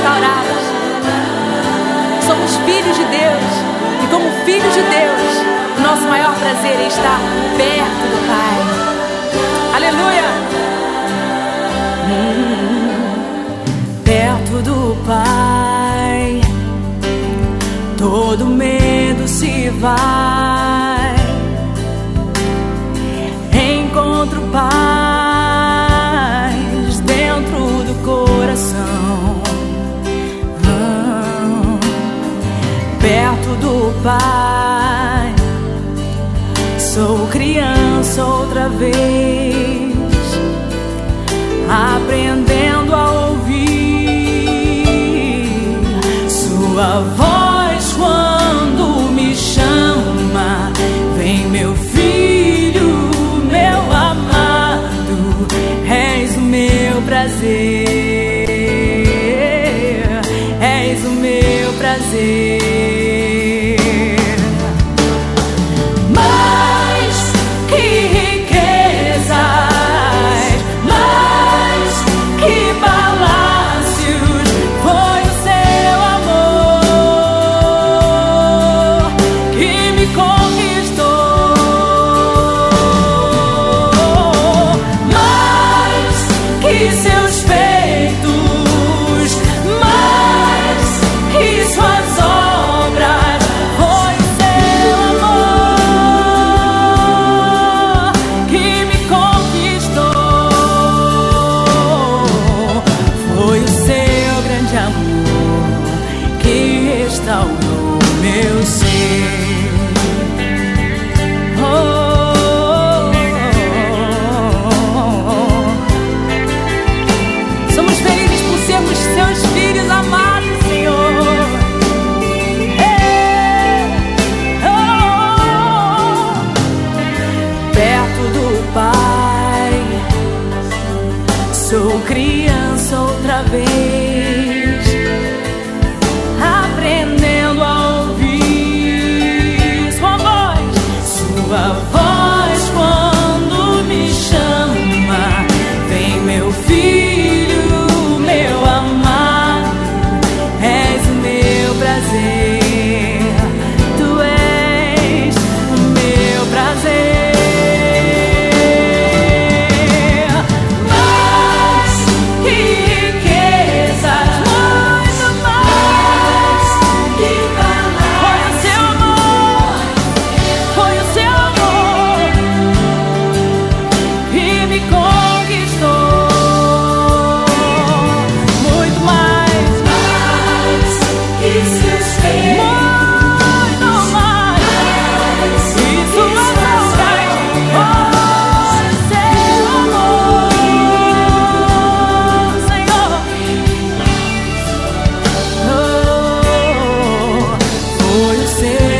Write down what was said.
restauradas. Somos filhos de Deus, e como filhos de Deus, o nosso maior prazer é estar perto do Pai. Aleluia! Perto do Pai, todo medo se vai. Encontro paz dentro do coração. Perto do Pai, sou criança outra vez, aprendendo a ouvir sua voz quando me chama. Vem, meu filho, meu amado, és o meu prazer, és o meu prazer. Sou criança outra vez, aprendendo a ouvir sua voz quando me chama. Vem, meu filho, meu amado, és o meu prazer, tu és o meu prazer. Foi o seu